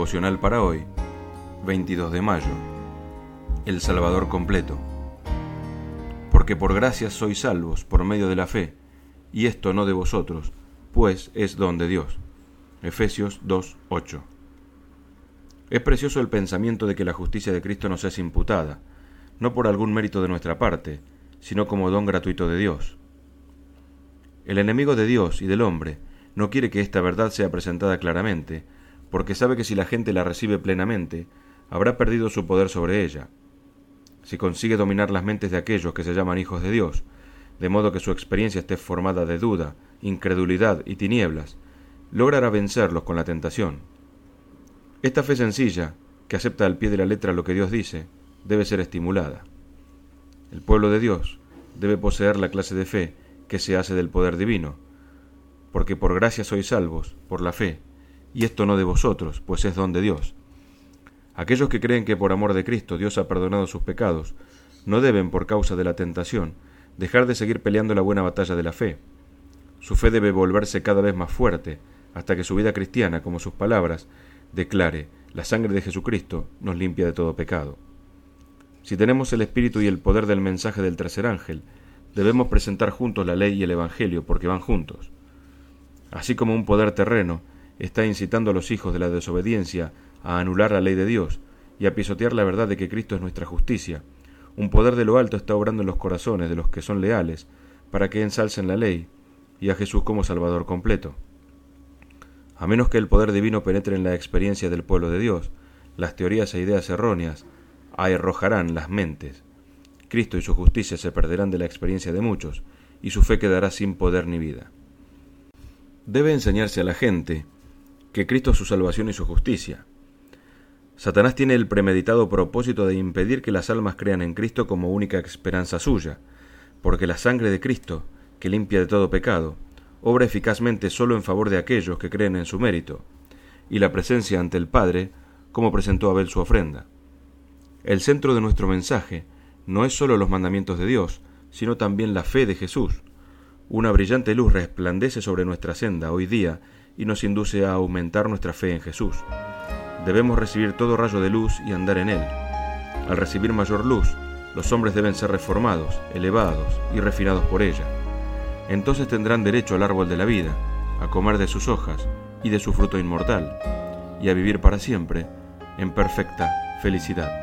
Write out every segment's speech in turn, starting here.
devocional para hoy, 22 de mayo. El Salvador completo. Porque por gracia sois salvos por medio de la fe, y esto no de vosotros, pues es don de Dios. Efesios 2:8. Es precioso el pensamiento de que la justicia de Cristo nos es imputada, no por algún mérito de nuestra parte, sino como don gratuito de Dios. El enemigo de Dios y del hombre no quiere que esta verdad sea presentada claramente, porque sabe que si la gente la recibe plenamente, habrá perdido su poder sobre ella. Si consigue dominar las mentes de aquellos que se llaman hijos de Dios, de modo que su experiencia esté formada de duda, incredulidad y tinieblas, logrará vencerlos con la tentación. Esta fe sencilla, que acepta al pie de la letra lo que Dios dice, debe ser estimulada. El pueblo de Dios debe poseer la clase de fe que se hace del poder divino, porque por gracia sois salvos, por la fe, y esto no de vosotros, pues es don de Dios. Aquellos que creen que por amor de Cristo Dios ha perdonado sus pecados, no deben, por causa de la tentación, dejar de seguir peleando la buena batalla de la fe. Su fe debe volverse cada vez más fuerte, hasta que su vida cristiana, como sus palabras, declare: la sangre de Jesucristo nos limpia de todo pecado. Si tenemos el espíritu y el poder del mensaje del tercer ángel, debemos presentar juntos la ley y el evangelio, porque van juntos. Así como un poder terreno está incitando a los hijos de la desobediencia a anular la ley de Dios y a pisotear la verdad de que Cristo es nuestra justicia, un poder de lo alto está obrando en los corazones de los que son leales para que ensalcen la ley y a Jesús como Salvador completo. A menos que el poder divino penetre en la experiencia del pueblo de Dios, las teorías e ideas erróneas arrojarán las mentes. Cristo y su justicia se perderán de la experiencia de muchos, y su fe quedará sin poder ni vida. Debe enseñarse a la gente que Cristo es su salvación y su justicia. Satanás tiene el premeditado propósito de impedir que las almas crean en Cristo como única esperanza suya, porque la sangre de Cristo, que limpia de todo pecado, obra eficazmente solo en favor de aquellos que creen en su mérito, y la presencia ante el Padre, como presentó Abel su ofrenda. El centro de nuestro mensaje no es solo los mandamientos de Dios, sino también la fe de Jesús. Una brillante luz resplandece sobre nuestra senda hoy día y nos induce a aumentar nuestra fe en Jesús. Debemos recibir todo rayo de luz y andar en él. Al recibir mayor luz, los hombres deben ser reformados, elevados y refinados por ella. Entonces tendrán derecho al árbol de la vida, a comer de sus hojas y de su fruto inmortal, y a vivir para siempre en perfecta felicidad.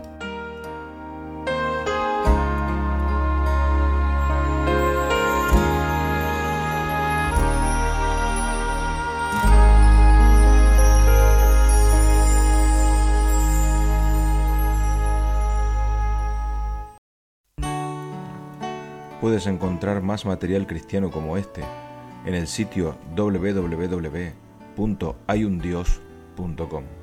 Puedes encontrar más material cristiano como este en el sitio www.hayundios.com.